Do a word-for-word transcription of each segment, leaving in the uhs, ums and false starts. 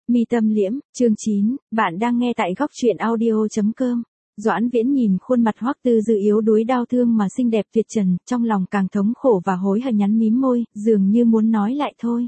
Mi tâm liễm, chương chín, bạn đang nghe tại góc truyện audio chấm com. Doãn Viễn nhìn khuôn mặt Hoắc Tư Dư yếu đuối đau thương mà xinh đẹp tuyệt trần, trong lòng càng thống khổ và hối hận, nhắn mím môi, dường như muốn nói lại thôi.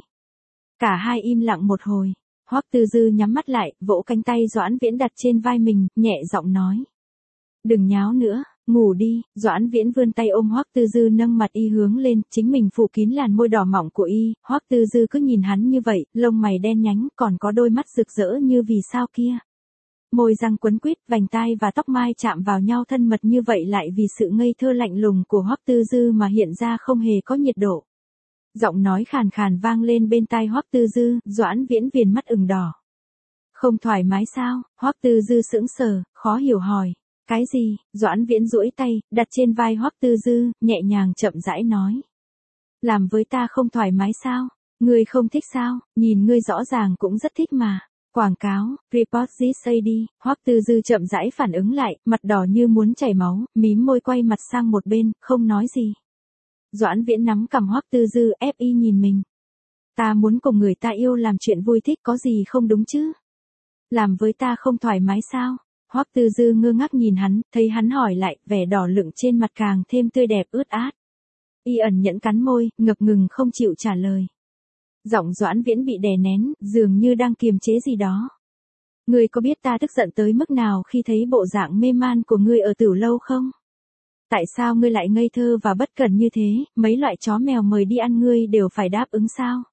Cả hai im lặng một hồi, Hoắc Tư Dư nhắm mắt lại, vỗ cánh tay Doãn Viễn đặt trên vai mình, nhẹ giọng nói: "Đừng nháo nữa, ngủ đi." Doãn Viễn vươn tay ôm Hoắc Tư Dư, nâng mặt y hướng lên, chính mình phủ kín làn môi đỏ mọng của y. Hoắc Tư Dư cứ nhìn hắn như vậy, lông mày đen nhánh, còn có đôi mắt rực rỡ như vì sao kia. Môi răng quấn quýt, vành tai và tóc mai chạm vào nhau thân mật như vậy, lại vì sự ngây thơ lạnh lùng của Hoắc Tư Dư mà hiện ra không hề có nhiệt độ. Giọng nói khàn khàn vang lên bên tai Hoắc Tư Dư. Doãn Viễn viền mắt ửng đỏ. "Không thoải mái sao?" Hoắc Tư Dư sững sờ, khó hiểu hỏi. "Cái gì?" Doãn Viễn duỗi tay, đặt trên vai Hoắc Tư Dư, nhẹ nhàng chậm rãi nói: "Làm với ta không thoải mái sao? Ngươi không thích sao? Nhìn ngươi rõ ràng cũng rất thích mà." Quảng cáo, report this a đi. Hoắc Tư Dư chậm rãi phản ứng lại, mặt đỏ như muốn chảy máu, mím môi quay mặt sang một bên, không nói gì. Doãn Viễn nắm cằm Hoắc Tư Dư, ép y nhìn mình. "Ta muốn cùng người ta yêu làm chuyện vui thích, có gì không đúng chứ? Làm với ta không thoải mái sao?" Hoắc Tư Dư ngơ ngác nhìn hắn, thấy hắn hỏi lại, vẻ đỏ lựng trên mặt càng thêm tươi đẹp ướt át. Y ẩn nhẫn cắn môi, ngập ngừng không chịu trả lời. Giọng Doãn Viễn bị đè nén, dường như đang kiềm chế gì đó. "Ngươi có biết ta tức giận tới mức nào khi thấy bộ dạng mê man của ngươi ở Tửu Lâu không? Tại sao ngươi lại ngây thơ và bất cẩn như thế, mấy loại chó mèo mời đi ăn ngươi đều phải đáp ứng sao?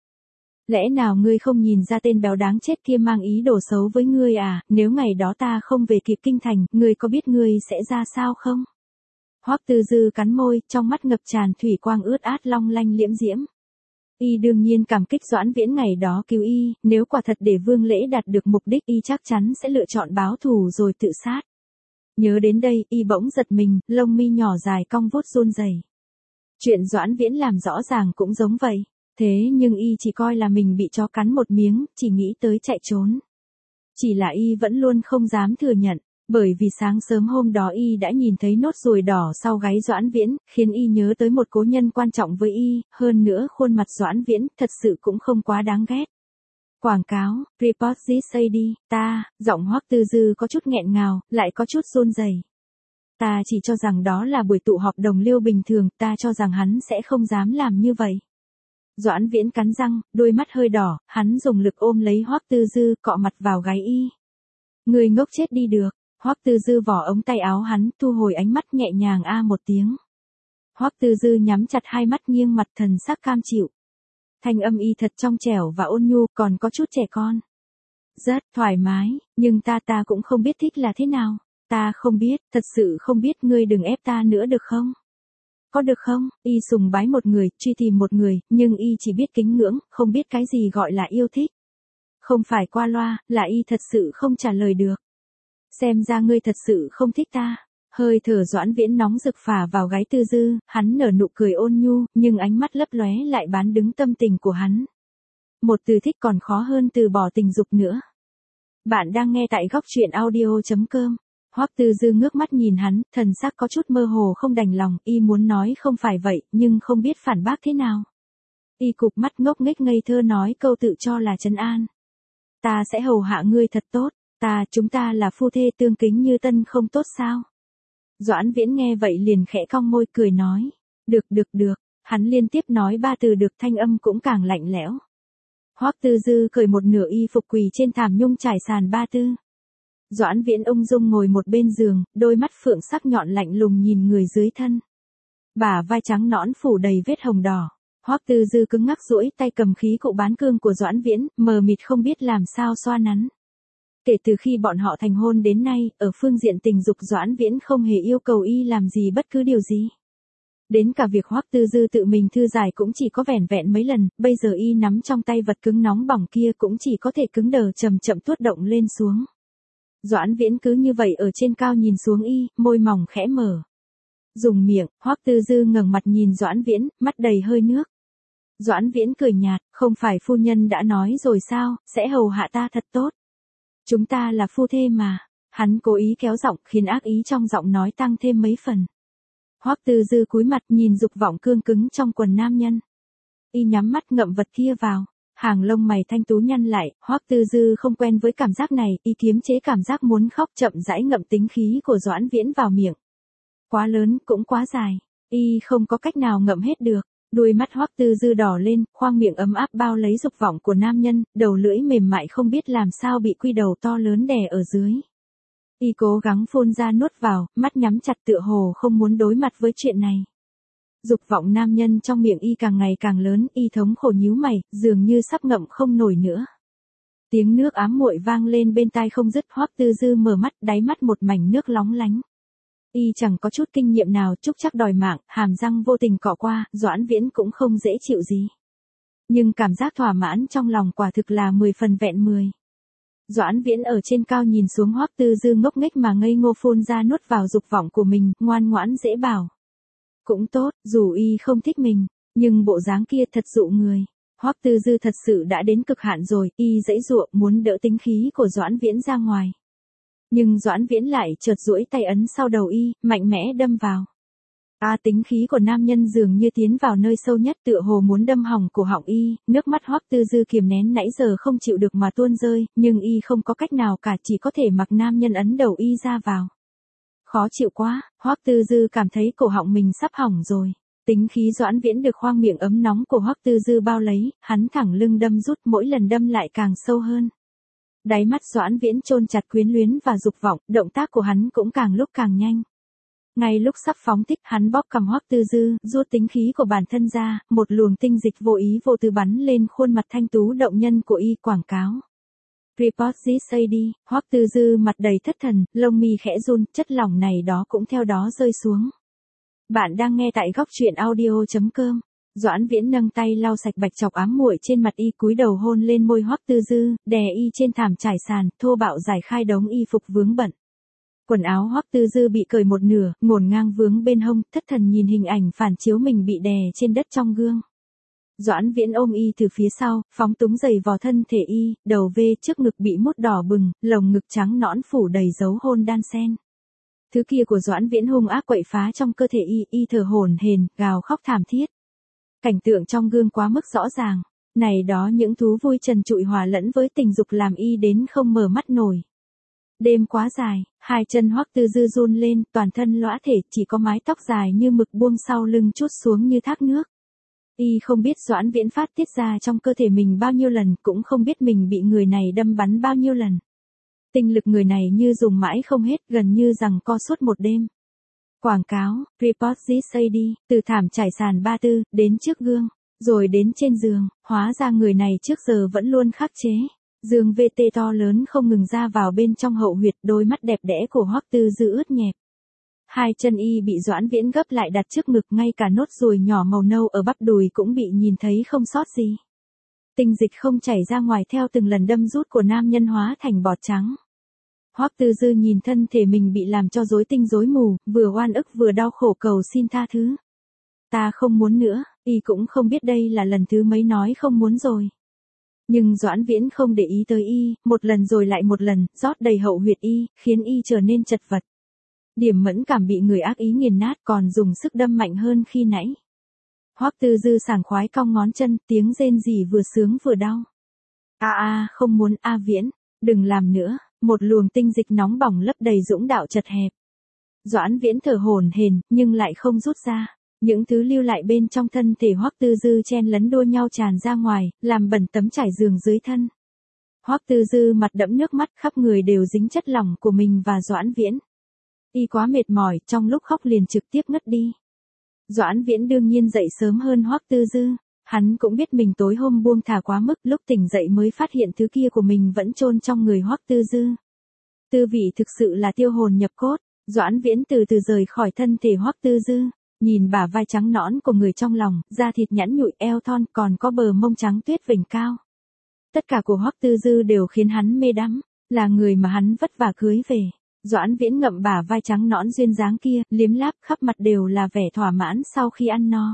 Lẽ nào ngươi không nhìn ra tên béo đáng chết kia mang ý đồ xấu với ngươi à? Nếu ngày đó ta không về kịp kinh thành, ngươi có biết ngươi sẽ ra sao không?" Hoắc Tư Dư cắn môi, trong mắt ngập tràn thủy quang ướt át long lanh liễm diễm. Y đương nhiên cảm kích Doãn Viễn ngày đó cứu y, nếu quả thật để Vương Lễ đạt được mục đích, y chắc chắn sẽ lựa chọn báo thù rồi tự sát. Nhớ đến đây, y bỗng giật mình, lông mi nhỏ dài cong vút run rẩy. Chuyện Doãn Viễn làm rõ ràng cũng giống vậy. Thế nhưng y chỉ coi là mình bị chó cắn một miếng, chỉ nghĩ tới chạy trốn. Chỉ là y vẫn luôn không dám thừa nhận, bởi vì sáng sớm hôm đó y đã nhìn thấy nốt ruồi đỏ sau gáy Doãn Viễn, khiến y nhớ tới một cố nhân quan trọng với y, hơn nữa khuôn mặt Doãn Viễn thật sự cũng không quá đáng ghét. Quảng cáo, report this a đi, ta, giọng Hoắc Tư Dư có chút nghẹn ngào, lại có chút run rẩy. "Ta chỉ cho rằng đó là buổi tụ họp đồng liêu bình thường, ta cho rằng hắn sẽ không dám làm như vậy." Doãn Viễn cắn răng, đôi mắt hơi đỏ, hắn dùng lực ôm lấy Hoắc Tư Dư, cọ mặt vào gáy y. "Ngươi ngốc chết đi được." Hoắc Tư Dư vỏ ống tay áo hắn, thu hồi ánh mắt, nhẹ nhàng a một tiếng. Hoắc Tư Dư nhắm chặt hai mắt, nghiêng mặt, thần sắc cam chịu. Thanh âm y thật trong trẻo và ôn nhu, còn có chút trẻ con. "Rất thoải mái, nhưng ta ta cũng không biết thích là thế nào. Ta không biết, thật sự không biết, ngươi đừng ép ta nữa được không? Có được không?" Y sùng bái một người, truy tìm một người, nhưng y chỉ biết kính ngưỡng, không biết cái gì gọi là yêu thích. Không phải qua loa, là y thật sự không trả lời được. "Xem ra ngươi thật sự không thích ta." Hơi thở Doãn Viễn nóng rực phả vào gáy Tư Dư, hắn nở nụ cười ôn nhu, nhưng ánh mắt lấp lóe lại bán đứng tâm tình của hắn. Một từ thích còn khó hơn từ bỏ tình dục nữa. Bạn đang nghe tại góc truyện audio chấm com. Hoắc Tư Dư ngước mắt nhìn hắn, thần sắc có chút mơ hồ không đành lòng, y muốn nói không phải vậy, nhưng không biết phản bác thế nào. Y cụp mắt ngốc nghếch ngây thơ nói câu tự cho là trấn an. "Ta sẽ hầu hạ ngươi thật tốt, ta, chúng ta là phu thê tương kính như tân không tốt sao?" Doãn Viễn nghe vậy liền khẽ cong môi cười nói. "Được được được." Hắn liên tiếp nói ba từ được, thanh âm cũng càng lạnh lẽo. Hoắc Tư Dư cởi một nửa y phục quỳ trên thảm nhung trải sàn ba tư. Doãn Viễn ung dung ngồi một bên giường, đôi mắt phượng sắc nhọn lạnh lùng nhìn người dưới thân. Bả vai trắng nõn phủ đầy vết hồng đỏ. Hoắc Tư Dư cứng ngắc duỗi tay cầm khí cụ bán cương của Doãn Viễn, mờ mịt không biết làm sao xoa nắn. Kể từ khi bọn họ thành hôn đến nay, ở phương diện tình dục Doãn Viễn không hề yêu cầu y làm gì bất cứ điều gì. Đến cả việc Hoắc Tư Dư tự mình thư giải cũng chỉ có vẻn vẹn mấy lần, bây giờ y nắm trong tay vật cứng nóng bỏng kia cũng chỉ có thể cứng đờ chậm chậm tuốt động lên xuống. Doãn Viễn cứ như vậy ở trên cao nhìn xuống y, môi mỏng khẽ mở. Dùng miệng, Hoắc Tư Dư ngẩng mặt nhìn Doãn Viễn, mắt đầy hơi nước. Doãn Viễn cười nhạt, "Không phải phu nhân đã nói rồi sao, sẽ hầu hạ ta thật tốt. Chúng ta là phu thê mà." Hắn cố ý kéo giọng, khiến ác ý trong giọng nói tăng thêm mấy phần. Hoắc Tư Dư cúi mặt nhìn dục vọng cương cứng trong quần nam nhân. Y nhắm mắt ngậm vật kia vào. Hàng lông mày thanh tú nhăn lại, Hoắc Tư Dư không quen với cảm giác này, y kiềm chế cảm giác muốn khóc, chậm rãi ngậm tính khí của Doãn Viễn vào miệng. Quá lớn, cũng quá dài, y không có cách nào ngậm hết được. Đuôi mắt Hoắc Tư Dư đỏ lên, khoang miệng ấm áp bao lấy dục vọng của nam nhân, đầu lưỡi mềm mại không biết làm sao bị quy đầu to lớn đè ở dưới. Y cố gắng phun ra nuốt vào, mắt nhắm chặt tựa hồ không muốn đối mặt với chuyện này. Dục vọng nam nhân trong miệng y càng ngày càng lớn, y thống khổ nhíu mày, dường như sắp ngậm không nổi nữa. Tiếng nước ám muội vang lên bên tai không dứt, Hoắc Tư Dư mở mắt, đáy mắt một mảnh nước lóng lánh. Y chẳng có chút kinh nghiệm nào, trúc chắc đòi mạng, hàm răng vô tình cọ qua, Doãn Viễn cũng không dễ chịu gì. Nhưng cảm giác thỏa mãn trong lòng quả thực là mười phần vẹn mười. Doãn Viễn ở trên cao nhìn xuống Hoắc Tư Dư ngốc nghếch mà ngây ngô phun ra nuốt vào dục vọng của mình, ngoan ngoãn dễ bảo. Cũng tốt, dù y không thích mình, nhưng bộ dáng kia thật dụ người. Hoắc Tư Dư thật sự đã đến cực hạn rồi, y giãy giụa muốn đỡ tính khí của Doãn Viễn ra ngoài. Nhưng Doãn Viễn lại chợt duỗi tay ấn sau đầu y, mạnh mẽ đâm vào. A à, tính khí của nam nhân dường như tiến vào nơi sâu nhất, tựa hồ muốn đâm hỏng cổ họng y, nước mắt Hoắc Tư Dư kiềm nén nãy giờ không chịu được mà tuôn rơi, nhưng y không có cách nào cả, chỉ có thể mặc nam nhân ấn đầu y ra vào. Khó chịu quá, Hoắc Tư Dư cảm thấy cổ họng mình sắp hỏng rồi. Tính khí Doãn Viễn được khoang miệng ấm nóng của Hoắc Tư Dư bao lấy, hắn thẳng lưng đâm rút, mỗi lần đâm lại càng sâu hơn. Đáy mắt Doãn Viễn chôn chặt quyến luyến và dục vọng, động tác của hắn cũng càng lúc càng nhanh. Ngay lúc sắp phóng thích, hắn bóp cằm Hoắc Tư Dư, rút tính khí của bản thân ra, một luồng tinh dịch vô ý vô tư bắn lên khuôn mặt thanh tú động nhân của y, quảng cáo. Report this a đi, Hoắc Tư Dư mặt đầy thất thần, lông mi khẽ run, chất lỏng này đó cũng theo đó rơi xuống. Bạn đang nghe tại góc truyện audio chấm com. Doãn Viễn nâng tay lau sạch bạch chọc ám muội trên mặt y, cúi đầu hôn lên môi Hoắc Tư Dư, đè y trên thảm trải sàn, thô bạo giải khai đống y phục vướng bận. Quần áo Hoắc Tư Dư bị cởi một nửa, ngổn ngang vướng bên hông, thất thần nhìn hình ảnh phản chiếu mình bị đè trên đất trong gương. Doãn Viễn ôm y từ phía sau, phóng túng giày vò thân thể y, đầu vê trước ngực bị mút đỏ bừng, lồng ngực trắng nõn phủ đầy dấu hôn đan sen. Thứ kia của Doãn Viễn hung ác quậy phá trong cơ thể y, y thở hổn hển, gào khóc thảm thiết. Cảnh tượng trong gương quá mức rõ ràng, này đó những thú vui trần trụi hòa lẫn với tình dục làm y đến không mở mắt nổi. Đêm quá dài, hai chân Hoắc Tư Dư run lên, toàn thân lõa thể, chỉ có mái tóc dài như mực buông sau lưng trút xuống như thác nước. Y không biết Doãn Viễn phát tiết ra trong cơ thể mình bao nhiêu lần, cũng không biết mình bị người này đâm bắn bao nhiêu lần. Tinh lực người này như dùng mãi không hết, gần như rằng co suốt một đêm. Quảng cáo, report this a đi, từ thảm trải sàn ba tư, đến trước gương, rồi đến trên giường, hóa ra người này trước giờ vẫn luôn khắc chế. Giường vê tê to lớn không ngừng ra vào bên trong hậu huyệt, đôi mắt đẹp đẽ của Hoắc Tư Dư ướt nhẹp. Hai chân y bị Doãn Viễn gấp lại đặt trước ngực, ngay cả nốt ruồi nhỏ màu nâu ở bắp đùi cũng bị nhìn thấy không sót gì. Tinh dịch không chảy ra ngoài theo từng lần đâm rút của nam nhân hóa thành bọt trắng. Hoắc Tư Dư nhìn thân thể mình bị làm cho rối tinh rối mù, vừa oan ức vừa đau khổ cầu xin tha thứ. Ta không muốn nữa, y cũng không biết đây là lần thứ mấy nói không muốn rồi. Nhưng Doãn Viễn không để ý tới y, một lần rồi lại một lần, rót đầy hậu huyệt y, khiến y trở nên chật vật. Điểm mẫn cảm bị người ác ý nghiền nát, còn dùng sức đâm mạnh hơn khi nãy. Hoắc Tư Dư sảng khoái cong ngón chân, tiếng rên rỉ vừa sướng vừa đau. A a, không muốn, a Viễn, đừng làm nữa, một luồng tinh dịch nóng bỏng lấp đầy dũng đạo chật hẹp. Doãn Viễn thở hổn hển, nhưng lại không rút ra. Những thứ lưu lại bên trong thân thể Hoắc Tư Dư chen lấn đua nhau tràn ra ngoài, làm bẩn tấm trải giường dưới thân. Hoắc Tư Dư mặt đẫm nước mắt, khắp người đều dính chất lỏng của mình và Doãn Viễn. Y quá mệt mỏi, trong lúc khóc liền trực tiếp ngất đi. Doãn Viễn đương nhiên dậy sớm hơn Hoắc Tư Dư, hắn cũng biết mình tối hôm buông thả quá mức, lúc tỉnh dậy mới phát hiện thứ kia của mình vẫn chôn trong người Hoắc Tư Dư. Tư vị thực sự là tiêu hồn nhập cốt. Doãn Viễn từ từ rời khỏi thân thể Hoắc Tư Dư, nhìn bả vai trắng nõn của người trong lòng, da thịt nhẵn nhụi, eo thon, còn có bờ mông trắng tuyết vểnh cao. Tất cả của Hoắc Tư Dư đều khiến hắn mê đắm, là người mà hắn vất vả cưới về. Doãn Viễn ngậm bả vai trắng nõn duyên dáng kia, liếm láp, khắp mặt đều là vẻ thỏa mãn sau khi ăn no.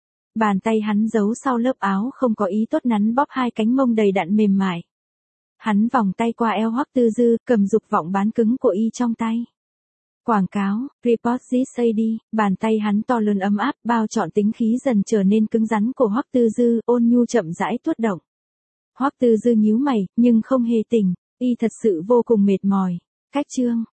Bàn tay hắn giấu sau lớp áo không có ý tốt nắn bóp hai cánh mông đầy đặn mềm mại. Hắn vòng tay qua eo Hoắc Tư Dư, cầm dục vọng bán cứng của y trong tay. Quảng cáo, report this a đi, bàn tay hắn to lớn ấm áp, bao trọn tính khí dần trở nên cứng rắn của Hoắc Tư Dư, ôn nhu chậm rãi tuốt động. Hoắc Tư Dư nhíu mày, nhưng không hề tỉnh, y thật sự vô cùng mệt mỏi. Cách chương